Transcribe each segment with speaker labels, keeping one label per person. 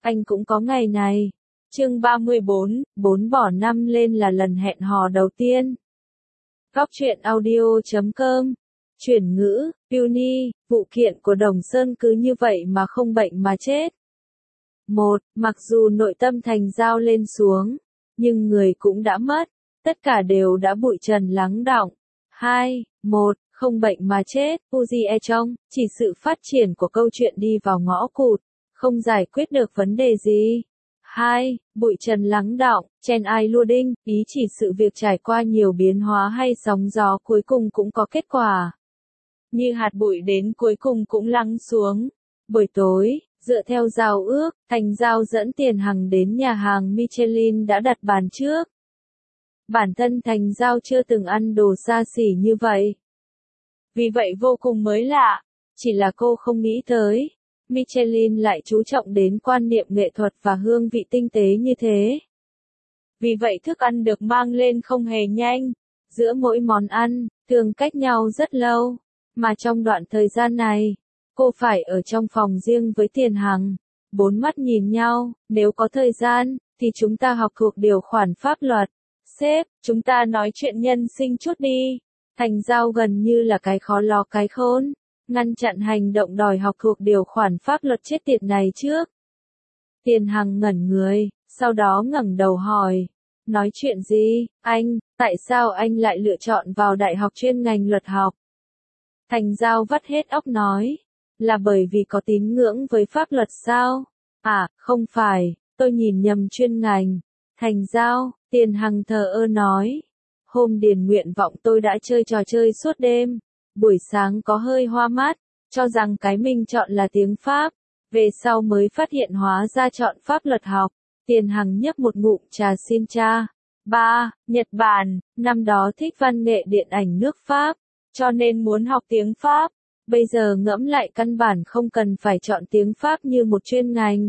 Speaker 1: anh cũng có ngày này. Chương 34, 4 bỏ 5 lên là lần hẹn hò đầu tiên. Góc truyện audio.com. Chuyển ngữ, Puny, vụ kiện của Đồng Sơn cứ như vậy mà không bệnh mà chết. 1. Mặc dù nội tâm Thành Giao lên xuống, nhưng người cũng đã mất, tất cả đều đã bụi trần lắng đọng. 2. 1. Không bệnh mà chết, Uzi e trong, chỉ sự phát triển của câu chuyện đi vào ngõ cụt, không giải quyết được vấn đề gì. 2. Bụi trần lắng đọng, chen ai lua đinh, ý chỉ sự việc trải qua nhiều biến hóa hay sóng gió cuối cùng cũng có kết quả. Như hạt bụi đến cuối cùng cũng lắng xuống. Buổi tối, dựa theo giao ước, Thành Giao dẫn Tiền Hằng đến nhà hàng Michelin đã đặt bàn trước. Bản thân Thành Giao chưa từng ăn đồ xa xỉ như vậy. Vì vậy vô cùng mới lạ, chỉ là cô không nghĩ tới. Michelin lại chú trọng đến quan niệm nghệ thuật và hương vị tinh tế như thế. Vì vậy thức ăn được mang lên không hề nhanh. Giữa mỗi món ăn, thường cách nhau rất lâu. Mà trong đoạn thời gian này, cô phải ở trong phòng riêng với Tiền Hằng. Bốn mắt nhìn nhau, nếu có thời gian, thì chúng ta học thuộc điều khoản pháp luật. Sếp, chúng ta nói chuyện nhân sinh chút đi. Thành Giao gần như là cái khó lo cái khôn. Ngăn chặn hành động đòi học thuộc điều khoản pháp luật chết tiệt này trước. Tiền Hằng ngẩn người, sau đó ngẩng đầu hỏi. Nói chuyện gì, anh, tại sao anh lại lựa chọn vào đại học chuyên ngành luật học? Thành Giao vắt hết óc nói. Là bởi vì có tín ngưỡng với pháp luật sao? À, không phải, tôi nhìn nhầm chuyên ngành. Thành Giao, Tiền Hằng thờ ơ nói. Hôm điền nguyện vọng tôi đã chơi trò chơi suốt đêm. Buổi sáng có hơi hoa mắt, cho rằng cái mình chọn là tiếng Pháp. Về sau mới phát hiện hóa ra chọn pháp luật học. Tiền Hằng nhấp một ngụm trà xin cha. 3. Nhật Bản, năm đó thích văn nghệ điện ảnh nước Pháp, cho nên muốn học tiếng Pháp. Bây giờ ngẫm lại căn bản không cần phải chọn tiếng Pháp như một chuyên ngành.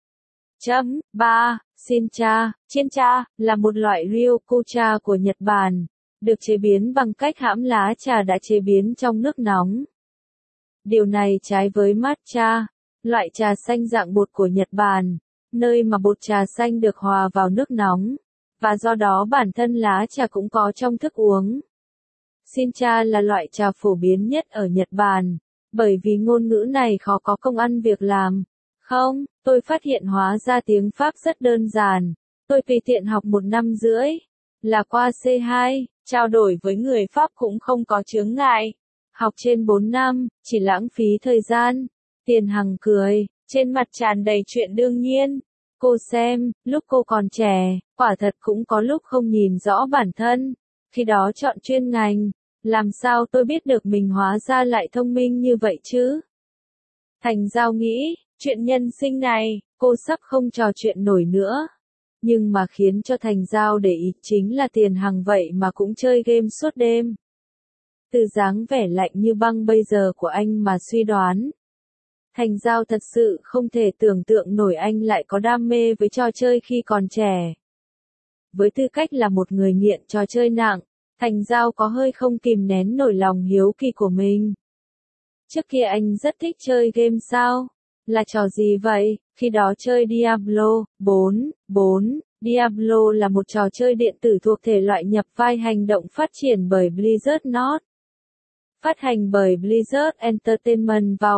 Speaker 1: 3. Shincha, Chiencha, là một loại ryokucha của Nhật Bản, được chế biến bằng cách hãm lá trà đã chế biến trong nước nóng. Điều này trái với matcha, loại trà xanh dạng bột của Nhật Bản, nơi mà bột trà xanh được hòa vào nước nóng, và do đó bản thân lá trà cũng có trong thức uống. Shincha là loại trà phổ biến nhất ở Nhật Bản, bởi vì ngôn ngữ này khó có công ăn việc làm. Không, tôi phát hiện hóa ra tiếng Pháp rất đơn giản. Tôi tùy tiện học 1 năm rưỡi, là qua C2, trao đổi với người Pháp cũng không có chướng ngại. Học trên 4 năm, chỉ lãng phí thời gian. Tiền Hằng cười, trên mặt tràn đầy chuyện đương nhiên. Cô xem, lúc cô còn trẻ, quả thật cũng có lúc không nhìn rõ bản thân. Khi đó chọn chuyên ngành, làm sao tôi biết được mình hóa ra lại thông minh như vậy chứ? Thành Giao nghĩ, chuyện nhân sinh này, cô sắp không trò chuyện nổi nữa. Nhưng mà khiến cho Thành Giao để ý chính là Tiền Hằng vậy mà cũng chơi game suốt đêm. Từ dáng vẻ lạnh như băng bây giờ của anh mà suy đoán. Thành Giao thật sự không thể tưởng tượng nổi anh lại có đam mê với trò chơi khi còn trẻ. Với tư cách là một người nghiện trò chơi nặng, Thành Giao có hơi không kìm nén nổi lòng hiếu kỳ của mình. Trước kia anh rất thích chơi game sao? Là trò gì vậy? Khi đó chơi Diablo 4. Diablo là một trò chơi điện tử thuộc thể loại nhập vai hành động phát triển bởi Blizzard North. Phát hành bởi Blizzard Entertainment vào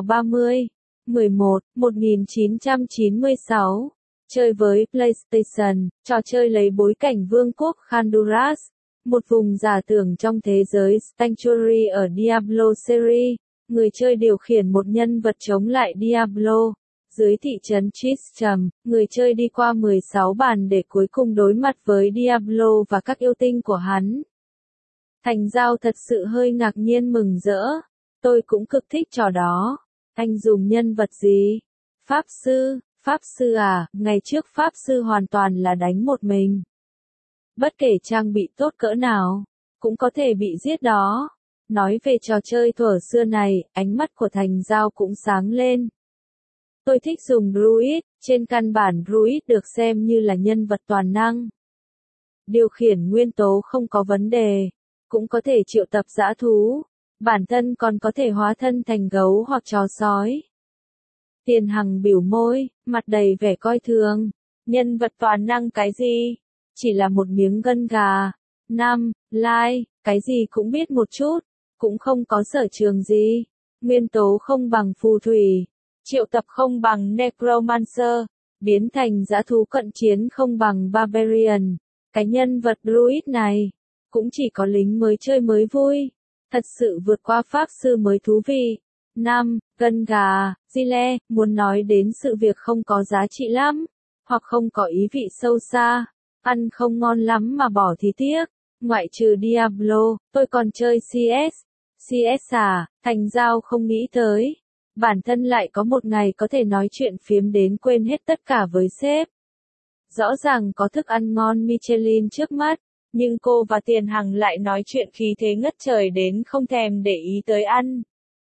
Speaker 1: 30/11/1996. Chơi với PlayStation, trò chơi lấy bối cảnh Vương quốc Honduras, một vùng giả tưởng trong thế giới Sanctuary ở Diablo series. Người chơi điều khiển một nhân vật chống lại Diablo. Dưới thị trấn Tristram, người chơi đi qua 16 bàn để cuối cùng đối mặt với Diablo và các yêu tinh của hắn. Thành Giao thật sự hơi ngạc nhiên mừng rỡ. Tôi cũng cực thích trò đó. Anh dùng nhân vật gì? Pháp sư à, ngày trước Pháp sư hoàn toàn là đánh một mình. Bất kể trang bị tốt cỡ nào, cũng có thể bị giết đó. Nói về trò chơi thuở xưa này, ánh mắt của Thành Giao cũng sáng lên. Tôi thích dùng Druid, trên căn bản Druid được xem như là nhân vật toàn năng. Điều khiển nguyên tố không có vấn đề, cũng có thể triệu tập dã thú, bản thân còn có thể hóa thân thành gấu hoặc chó sói. Tiền Hằng bĩu môi, mặt đầy vẻ coi thường. Nhân vật toàn năng cái gì? Chỉ là một miếng gân gà. Lai, cái gì cũng biết một chút, cũng không có sở trường gì. Nguyên tố không bằng phù thủy, triệu tập không bằng necromancer, biến thành dã thú cận chiến không bằng barbarian. Cái nhân vật druid này, cũng chỉ có lính mới chơi mới vui. Thật sự vượt qua pháp sư mới thú vị. Gân gà, Zile, muốn nói đến sự việc không có giá trị lắm, hoặc không có ý vị sâu xa, ăn không ngon lắm mà bỏ thì tiếc. Ngoại trừ Diablo, tôi còn chơi CS. CS à, Thành Giao không nghĩ tới. Bản thân lại có một ngày có thể nói chuyện phiếm đến quên hết tất cả với sếp. Rõ ràng có thức ăn ngon Michelin trước mắt, nhưng cô và Tiền Hằng lại nói chuyện khí thế ngất trời đến không thèm để ý tới ăn.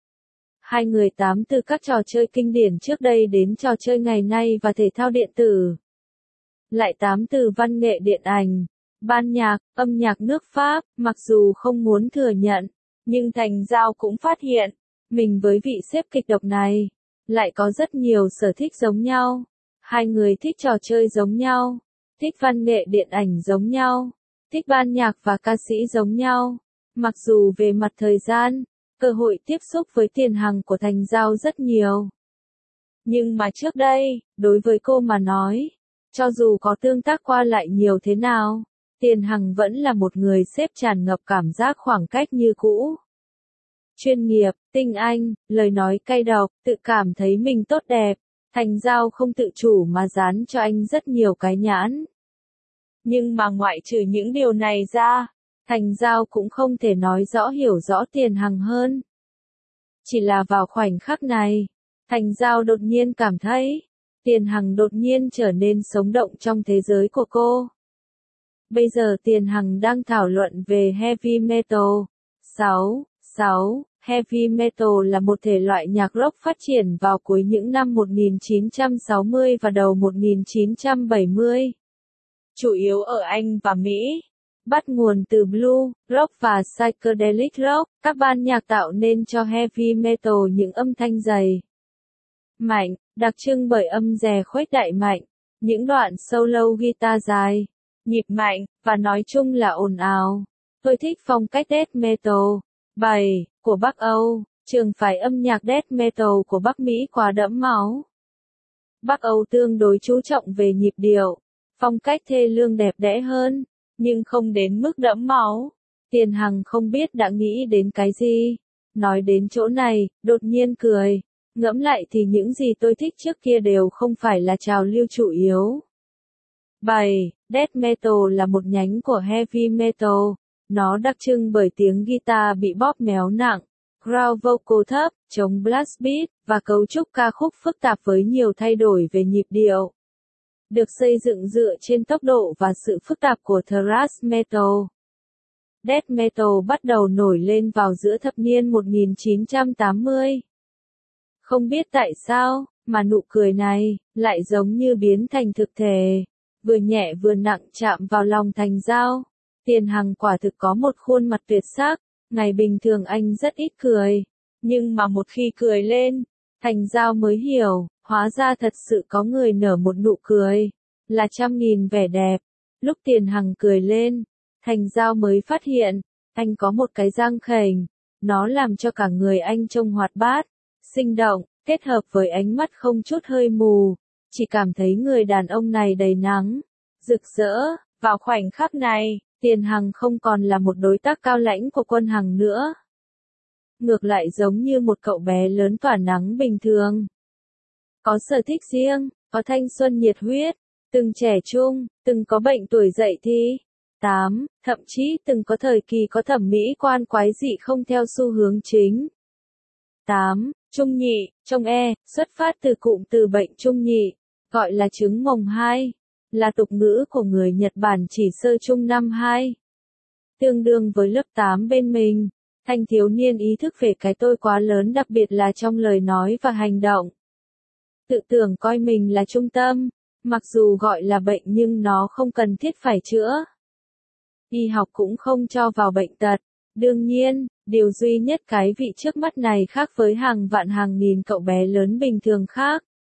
Speaker 1: Hai người tám từ các trò chơi kinh điển trước đây đến trò chơi ngày nay và thể thao điện tử. Lại tám từ văn nghệ điện ảnh, ban nhạc, âm nhạc nước Pháp, mặc dù không muốn thừa nhận, nhưng Thành Giao cũng phát hiện, mình với vị sếp kịch độc này, lại có rất nhiều sở thích giống nhau. Hai người thích trò chơi giống nhau, thích văn nghệ điện ảnh giống nhau, thích ban nhạc và ca sĩ giống nhau. Mặc dù về mặt thời gian, cơ hội tiếp xúc với Tiền Hằng của Thành Giao rất nhiều. Nhưng mà trước đây, đối với cô mà nói, cho dù có tương tác qua lại nhiều thế nào, Tiền Hằng vẫn là một người sếp tràn ngập cảm giác khoảng cách như cũ. Chuyên nghiệp, tinh anh, lời nói cay độc, tự cảm thấy mình tốt đẹp, Thành Giao không tự chủ mà dán cho anh rất nhiều cái nhãn. Nhưng mà ngoại trừ những điều này ra, Thành Giao cũng không thể nói rõ hiểu rõ Tiền Hằng hơn. Chỉ là vào khoảnh khắc này, Thành Giao đột nhiên cảm thấy, Tiền Hằng đột nhiên trở nên sống động trong thế giới của cô. Bây giờ Tiền Hằng đang thảo luận về heavy metal. 6. Heavy metal là một thể loại nhạc rock phát triển vào cuối những năm 1960 và đầu 1970. Chủ yếu ở Anh và Mỹ. Bắt nguồn từ blues, rock và psychedelic rock, các ban nhạc tạo nên cho heavy metal những âm thanh dày, mạnh, đặc trưng bởi âm rè khuếch đại mạnh, những đoạn solo guitar dài, nhịp mạnh, và nói chung là ồn ào. Tôi thích phong cách death metal 7 của Bắc Âu, trường phái âm nhạc death metal của Bắc Mỹ quá đẫm máu. Bắc Âu tương đối chú trọng về nhịp điệu, phong cách thê lương đẹp đẽ hơn, nhưng không đến mức đẫm máu. Tiền Hằng không biết đã nghĩ đến cái gì. Nói đến chỗ này, đột nhiên cười. Ngẫm lại thì những gì tôi thích trước kia đều không phải là trào lưu chủ yếu. 7. Death metal là một nhánh của heavy metal. Nó đặc trưng bởi tiếng guitar bị bóp méo nặng, ground vocal thấp, chống blast beat, và cấu trúc ca khúc phức tạp với nhiều thay đổi về nhịp điệu. Được xây dựng dựa trên tốc độ và sự phức tạp của thrash metal. Death metal bắt đầu nổi lên vào giữa thập niên 1980. Không biết tại sao, mà nụ cười này, lại giống như biến thành thực thể. Vừa nhẹ vừa nặng chạm vào lòng Thành Giao. Tiền Hằng quả thực có một khuôn mặt tuyệt sắc, ngày bình thường anh rất ít cười. Nhưng mà một khi cười lên, Thành Giao mới hiểu, hóa ra thật sự có người nở một nụ cười, là trăm nghìn vẻ đẹp. Lúc Tiền Hằng cười lên, Thành Giao mới phát hiện, anh có một cái răng khểnh, nó làm cho cả người anh trông hoạt bát, sinh động, kết hợp với ánh mắt không chút hơi mù, chỉ cảm thấy người đàn ông này đầy nắng, rực rỡ. Vào khoảnh khắc này, Tiền Hằng không còn là một đối tác cao lãnh của Quân Hằng nữa. Ngược lại giống như một cậu bé lớn tỏa nắng bình thường. Có sở thích riêng, có thanh xuân nhiệt huyết, từng trẻ trung, từng có bệnh tuổi dậy thì. 8. Thậm chí từng có thời kỳ có thẩm mỹ quan quái dị không theo xu hướng chính. 8. Trung nhị, trong xuất phát từ cụm từ bệnh trung nhị, gọi là chứng mồng 2, là tục ngữ của người Nhật Bản chỉ sơ trung năm 2. Tương đương với lớp 8 bên mình, thanh thiếu niên ý thức về cái tôi quá lớn đặc biệt là trong lời nói và hành động. Tự tưởng coi mình là trung tâm, mặc dù gọi là bệnh nhưng nó không cần thiết phải chữa. Y học cũng không cho vào bệnh tật. Đương nhiên, điều duy nhất cái vị trước mắt này khác với hàng vạn hàng nghìn cậu bé lớn bình thường khác,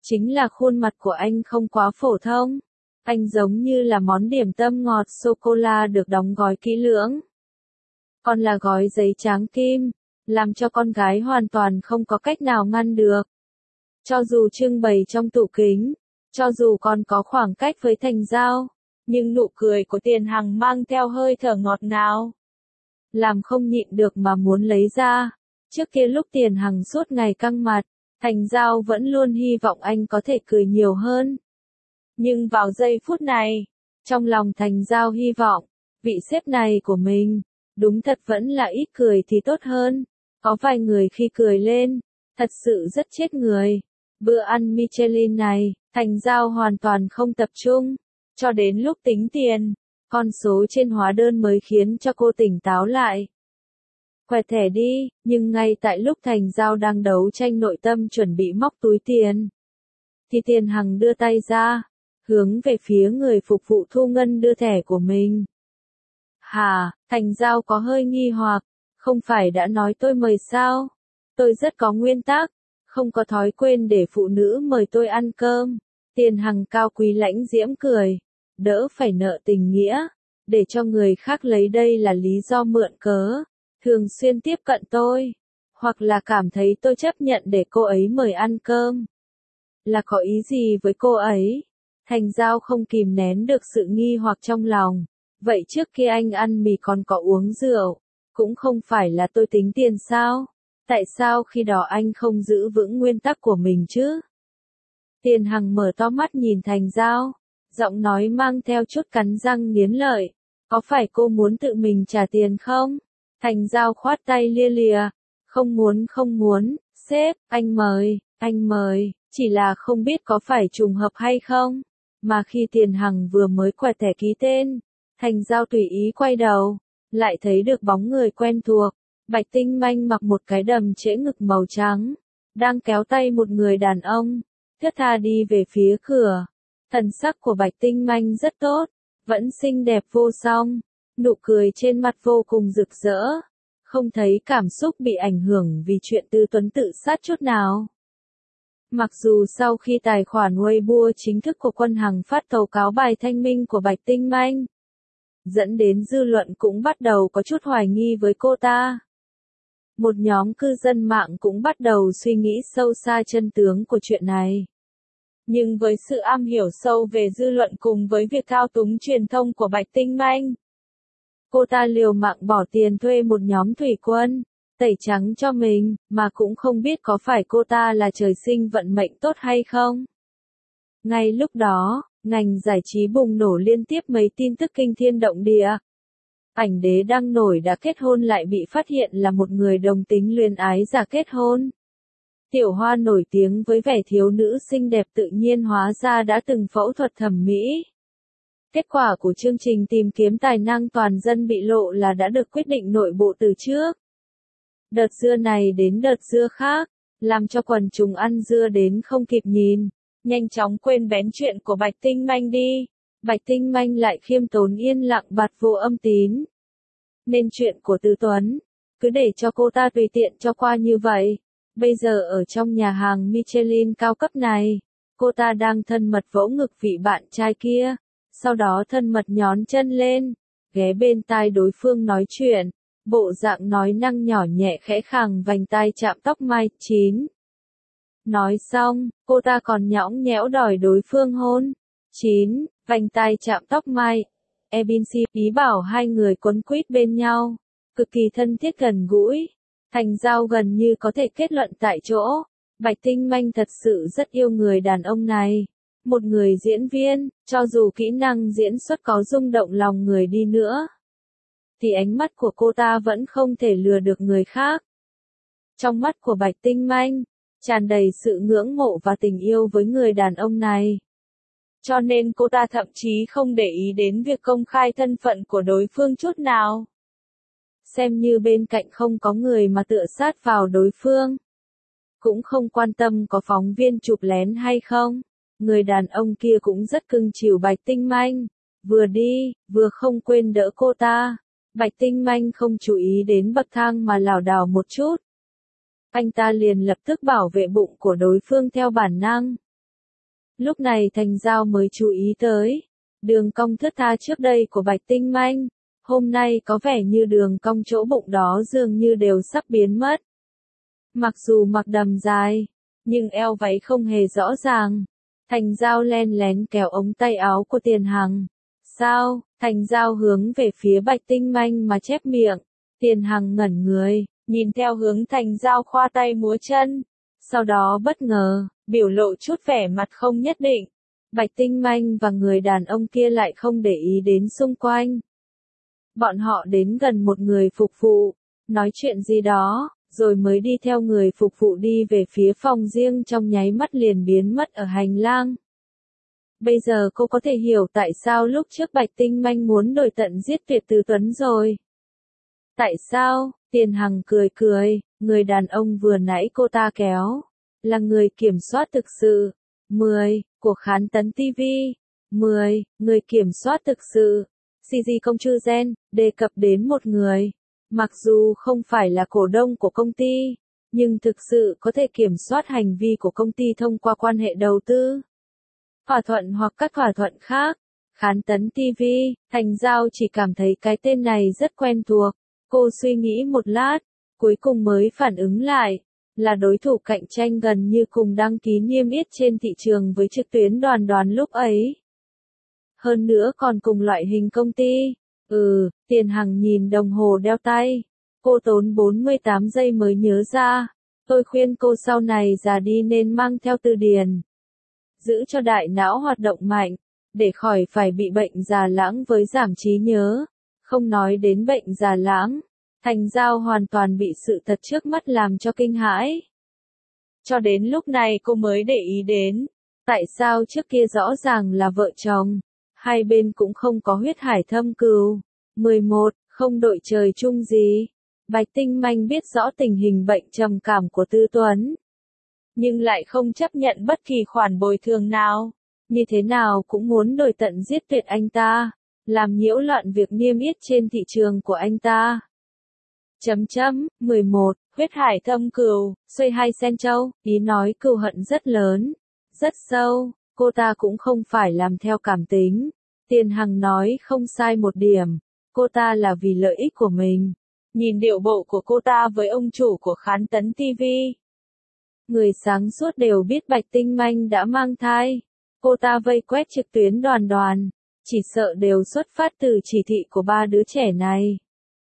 Speaker 1: Chính là khuôn mặt của anh không quá phổ thông. Anh giống như là món điểm tâm ngọt sô-cô-la được đóng gói kỹ lưỡng. Còn là gói giấy trắng kim, làm cho con gái hoàn toàn không có cách nào ngăn được. Cho dù trưng bày trong tủ kính, cho dù còn có khoảng cách với Thành Giao, nhưng nụ cười của Tiền Hằng mang theo hơi thở ngọt ngào. Làm không nhịn được mà muốn lấy ra. Trước kia lúc Tiền Hằng suốt ngày căng mặt, Thành Giao vẫn luôn hy vọng anh có thể cười nhiều hơn. Nhưng vào giây phút này, trong lòng Thành Giao hy vọng, vị sếp này của mình, đúng thật vẫn là ít cười thì tốt hơn. Có vài người khi cười lên, thật sự rất chết người. Bữa ăn Michelin này, Thành Giao hoàn toàn không tập trung. Cho đến lúc tính tiền, con số trên hóa đơn mới khiến cho cô tỉnh táo lại. Quẹt thẻ đi, nhưng ngay tại lúc Thành Giao đang đấu tranh nội tâm chuẩn bị móc túi tiền, thì Tiền Hằng đưa tay ra, hướng về phía người phục vụ thu ngân đưa thẻ của mình. Hả, Thành Giao có hơi nghi hoặc, không phải đã nói tôi mời sao? Tôi rất có nguyên tắc, không có thói quen để phụ nữ mời tôi ăn cơm. Tiền Hằng cao quý lãnh diễm cười, đỡ phải nợ tình nghĩa, để cho người khác lấy đây là lý do mượn cớ, thường xuyên tiếp cận tôi, hoặc là cảm thấy tôi chấp nhận để cô ấy mời ăn cơm. Là có ý gì với cô ấy? Thành Giao không kìm nén được sự nghi hoặc trong lòng. Vậy trước kia anh ăn mì còn có uống rượu, cũng không phải là tôi tính tiền sao? Tại sao khi đó anh không giữ vững nguyên tắc của mình chứ? Tiền Hằng mở to mắt nhìn Thành Giao, giọng nói mang theo chút cắn răng nghiến lợi. Có phải cô muốn tự mình trả tiền không? Thành Giao khoát tay lia lịa. Không muốn, sếp, anh mời, chỉ là không biết có phải trùng hợp hay không. Mà khi Tiền Hằng vừa mới quẹt thẻ ký tên, Thành Giao tùy ý quay đầu, lại thấy được bóng người quen thuộc. Bạch Tinh Manh mặc một cái đầm trễ ngực màu trắng, đang kéo tay một người đàn ông, thướt tha đi về phía cửa. Thần sắc của Bạch Tinh Manh rất tốt, vẫn xinh đẹp vô song, nụ cười trên mặt vô cùng rực rỡ, không thấy cảm xúc bị ảnh hưởng vì chuyện Tư Tuấn tự sát chút nào. Mặc dù sau khi tài khoản Weibo chính thức của Quân Hằng phát tố cáo bài thanh minh của Bạch Tinh Manh, dẫn đến dư luận cũng bắt đầu có chút hoài nghi với cô ta. Một nhóm cư dân mạng cũng bắt đầu suy nghĩ sâu xa chân tướng của chuyện này. Nhưng với sự am hiểu sâu về dư luận cùng với việc thao túng truyền thông của Bạch Tinh Manh, cô ta liều mạng bỏ tiền thuê một nhóm thủy quân, tẩy trắng cho mình, mà cũng không biết có phải cô ta là trời sinh vận mệnh tốt hay không. Ngay lúc đó, ngành giải trí bùng nổ liên tiếp mấy tin tức kinh thiên động địa. Ảnh đế đăng nổi đã kết hôn lại bị phát hiện là một người đồng tính luyến ái giả kết hôn. Tiểu Hoa nổi tiếng với vẻ thiếu nữ xinh đẹp tự nhiên hóa ra đã từng phẫu thuật thẩm mỹ. Kết quả của chương trình tìm kiếm tài năng toàn dân bị lộ là đã được quyết định nội bộ từ trước. Đợt dưa này đến đợt dưa khác, làm cho quần chúng ăn dưa đến không kịp nhìn, nhanh chóng quên bén chuyện của Bạch Tinh Manh đi. Bạch Tinh Manh lại khiêm tốn yên lặng bặt vô âm tín. Nên chuyện của Tư Tuấn, cứ để cho cô ta tùy tiện cho qua như vậy. Bây giờ ở trong nhà hàng Michelin cao cấp này, cô ta đang thân mật vỗ ngực vị bạn trai kia, sau đó thân mật nhón chân lên, ghé bên tai đối phương nói chuyện, bộ dạng nói năng nhỏ nhẹ khẽ khàng vành tai chạm tóc mai. 9. Nói xong, cô ta còn nhõng nhẽo đòi đối phương hôn. 9. Vành tai chạm tóc mai. Ebinsi ý bảo hai người quấn quýt bên nhau, cực kỳ thân thiết gần gũi. Thành Giao gần như có thể kết luận tại chỗ, Bạch Tinh Manh thật sự rất yêu người đàn ông này. Một người diễn viên, cho dù kỹ năng diễn xuất có rung động lòng người đi nữa, thì ánh mắt của cô ta vẫn không thể lừa được người khác. Trong mắt của Bạch Tinh Manh, tràn đầy sự ngưỡng mộ và tình yêu với người đàn ông này. Cho nên cô ta thậm chí không để ý đến việc công khai thân phận của đối phương chút nào. Xem như bên cạnh không có người mà tựa sát vào đối phương. Cũng không quan tâm có phóng viên chụp lén hay không. Người đàn ông kia cũng rất cưng chiều Bạch Tinh Manh. Vừa đi, vừa không quên đỡ cô ta. Bạch Tinh Manh không chú ý đến bậc thang mà lảo đảo một chút. Anh ta liền lập tức bảo vệ bụng của đối phương theo bản năng. Lúc này Thành Giao mới chú ý tới. Đường cong thướt tha trước đây của Bạch Tinh Manh, hôm nay có vẻ như đường cong chỗ bụng đó dường như đều sắp biến mất. Mặc dù mặc đầm dài, nhưng eo váy không hề rõ ràng. Thành Giao len lén kéo ống tay áo của Tiền Hằng. Sao? Thành Giao hướng về phía Bạch Tinh Manh mà chép miệng. Tiền Hằng ngẩn người, nhìn theo hướng Thành Giao khoa tay múa chân. Sau đó bất ngờ, biểu lộ chút vẻ mặt không nhất định. Bạch Tinh Manh và người đàn ông kia lại không để ý đến xung quanh. Bọn họ đến gần một người phục vụ, nói chuyện gì đó, rồi mới đi theo người phục vụ đi về phía phòng riêng, trong nháy mắt liền biến mất ở hành lang. Bây giờ cô có thể hiểu tại sao lúc trước Bạch Tinh Manh muốn đuổi tận giết tuyệt Từ Tuấn rồi. Tại sao? Tiền Hằng cười cười, người đàn ông vừa nãy cô ta kéo, là người kiểm soát thực sự. 10. Của Khán Tấn TV. 10. Người kiểm soát thực sự. CG Công Chư Gen, đề cập đến một người. Mặc dù không phải là cổ đông của công ty, nhưng thực sự có thể kiểm soát hành vi của công ty thông qua quan hệ đầu tư, thỏa thuận hoặc các thỏa thuận khác. Khán Tấn TV, Thành Giao chỉ cảm thấy cái tên này rất quen thuộc. Cô suy nghĩ một lát, cuối cùng mới phản ứng lại, là đối thủ cạnh tranh gần như cùng đăng ký niêm yết trên thị trường với Trực Tuyến Đoàn Đoàn lúc ấy. Hơn nữa còn cùng loại hình công ty. Tiền Hằng nhìn đồng hồ đeo tay. Cô tốn 48 giây mới nhớ ra. Tôi khuyên cô sau này già đi nên mang theo từ điển. Giữ cho đại não hoạt động mạnh, để khỏi phải bị bệnh già lãng với giảm trí nhớ. Không nói đến bệnh già lãng, Thành Giao hoàn toàn bị sự thật trước mắt làm cho kinh hãi. Cho đến lúc này cô mới để ý đến, tại sao trước kia rõ ràng là vợ chồng, hai bên cũng không có huyết hải thâm cừu. 11. Không đội trời chung gì. Bạch Tinh Manh biết rõ tình hình bệnh trầm cảm của Tư Tuấn, nhưng lại không chấp nhận bất kỳ khoản bồi thường nào, như thế nào cũng muốn đuổi tận giết tuyệt anh ta, làm nhiễu loạn việc niêm yết trên thị trường của anh ta. 11. Huyết hải thâm cừu, xoay hai sen châu, ý nói cừu hận rất lớn, rất sâu, cô ta cũng không phải làm theo cảm tính. Tiền Hằng nói không sai một điểm, cô ta là vì lợi ích của mình. Nhìn điệu bộ của cô ta với ông chủ của Khán Tấn TV. Người sáng suốt đều biết Bạch Tinh Manh đã mang thai. Cô ta vây quét Trực Tuyến Đoàn Đoàn, chỉ sợ đều xuất phát từ chỉ thị của ba đứa trẻ này.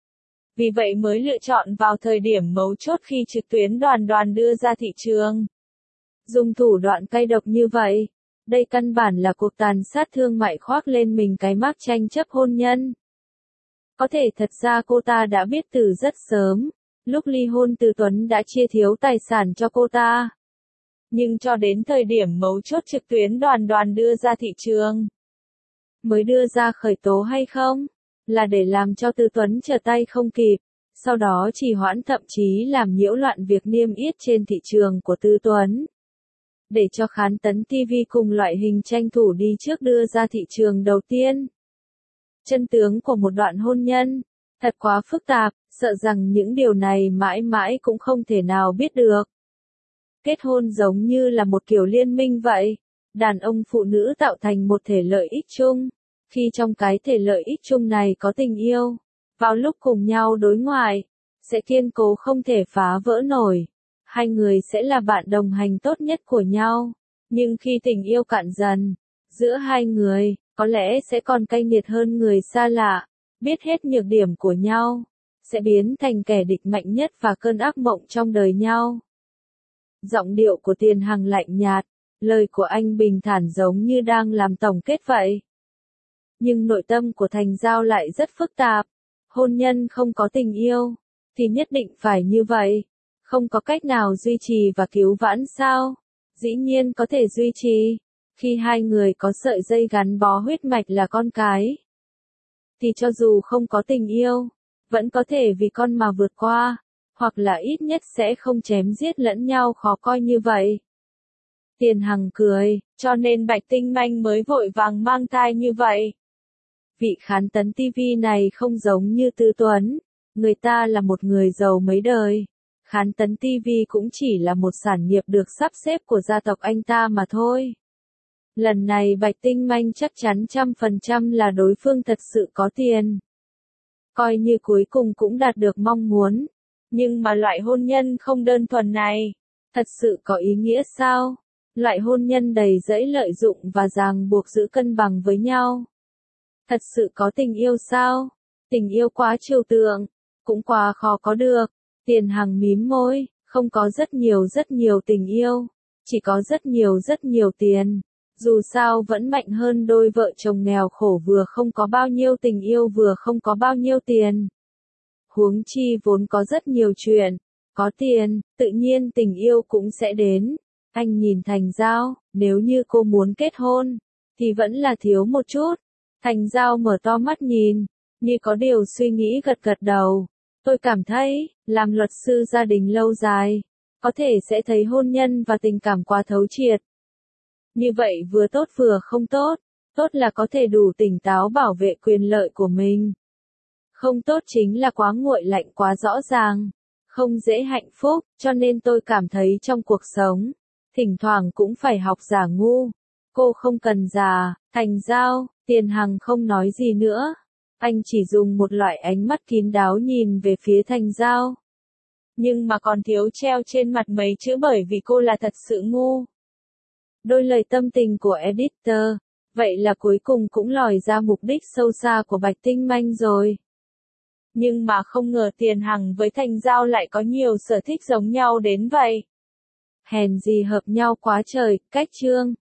Speaker 1: Vì vậy mới lựa chọn vào thời điểm mấu chốt khi Trực Tuyến Đoàn Đoàn đưa ra thị trường. Dùng thủ đoạn cay độc như vậy, đây căn bản là cuộc tàn sát thương mại khoác lên mình cái mác tranh chấp hôn nhân. Có thể thật ra cô ta đã biết từ rất sớm, lúc ly hôn Từ Tuấn đã chia thiếu tài sản cho cô ta. Nhưng cho đến thời điểm mấu chốt Trực Tuyến Đoàn Đoàn đưa ra thị trường, mới đưa ra khởi tố hay không, là để làm cho Từ Tuấn trở tay không kịp, sau đó trì hoãn thậm chí làm nhiễu loạn việc niêm yết trên thị trường của Từ Tuấn. Để cho Khán Tấn TV cùng loại hình tranh thủ đi trước đưa ra thị trường đầu tiên. Chân tướng của một đoạn hôn nhân, thật quá phức tạp, sợ rằng những điều này mãi mãi cũng không thể nào biết được. Kết hôn giống như là một kiểu liên minh vậy, đàn ông phụ nữ tạo thành một thể lợi ích chung. Khi trong cái thể lợi ích chung này có tình yêu, vào lúc cùng nhau đối ngoại, sẽ kiên cố không thể phá vỡ nổi. Hai người sẽ là bạn đồng hành tốt nhất của nhau. Nhưng khi tình yêu cạn dần, giữa hai người, có lẽ sẽ còn cay nghiệt hơn người xa lạ, biết hết nhược điểm của nhau, sẽ biến thành kẻ địch mạnh nhất và cơn ác mộng trong đời nhau. Giọng điệu của Tiền Hằng lạnh nhạt, lời của anh bình thản giống như đang làm tổng kết vậy. Nhưng nội tâm của Thành Giao lại rất phức tạp. Hôn nhân không có tình yêu, thì nhất định phải như vậy. Không có cách nào duy trì và cứu vãn sao? Dĩ nhiên có thể duy trì, khi hai người có sợi dây gắn bó huyết mạch là con cái. Thì cho dù không có tình yêu, vẫn có thể vì con mà vượt qua, hoặc là ít nhất sẽ không chém giết lẫn nhau khó coi như vậy. Tiền Hằng cười, cho nên Bạch Tinh Manh mới vội vàng mang thai như vậy. Vị Khán Tấn TV này không giống như Tư Tuấn, người ta là một người giàu mấy đời. Khán Tấn TV cũng chỉ là một sản nghiệp được sắp xếp của gia tộc anh ta mà thôi. Lần này Bạch Tinh Manh chắc chắn 100% là đối phương thật sự có tiền. Coi như cuối cùng cũng đạt được mong muốn. Nhưng mà loại hôn nhân không đơn thuần này, thật sự có ý nghĩa sao? Loại hôn nhân đầy rẫy lợi dụng và ràng buộc giữ cân bằng với nhau. Thật sự có tình yêu sao? Tình yêu quá trừu tượng, cũng quá khó có được. Tiền Hằng mím môi, không có rất nhiều tình yêu, chỉ có rất nhiều tiền. Dù sao vẫn mạnh hơn đôi vợ chồng nghèo khổ vừa không có bao nhiêu tình yêu vừa không có bao nhiêu tiền. Huống chi vốn có rất nhiều chuyện, có tiền, tự nhiên tình yêu cũng sẽ đến. Anh nhìn Thành Giao, nếu như cô muốn kết hôn, thì vẫn là thiếu một chút. Thành Giao mở to mắt nhìn, như có điều suy nghĩ gật gật đầu. Tôi cảm thấy, làm luật sư gia đình lâu dài, có thể sẽ thấy hôn nhân và tình cảm quá thấu triệt. Như vậy vừa tốt vừa không tốt, tốt là có thể đủ tỉnh táo bảo vệ quyền lợi của mình. Không tốt chính là quá nguội lạnh quá rõ ràng, không dễ hạnh phúc, cho nên tôi cảm thấy trong cuộc sống, thỉnh thoảng cũng phải học giả ngu. Cô không cần già, Thành Giao, Tiền Hằng không nói gì nữa. Anh chỉ dùng một loại ánh mắt kín đáo nhìn về phía Thành Giao. Nhưng mà còn thiếu treo trên mặt mấy chữ bởi vì cô là thật sự ngu. Đôi lời tâm tình của editor, vậy là cuối cùng cũng lòi ra mục đích sâu xa của Bạch Tinh Manh rồi. Nhưng mà không ngờ Tiền Hằng với Thành Giao lại có nhiều sở thích giống nhau đến vậy. Hèn gì hợp nhau quá trời, cách chương.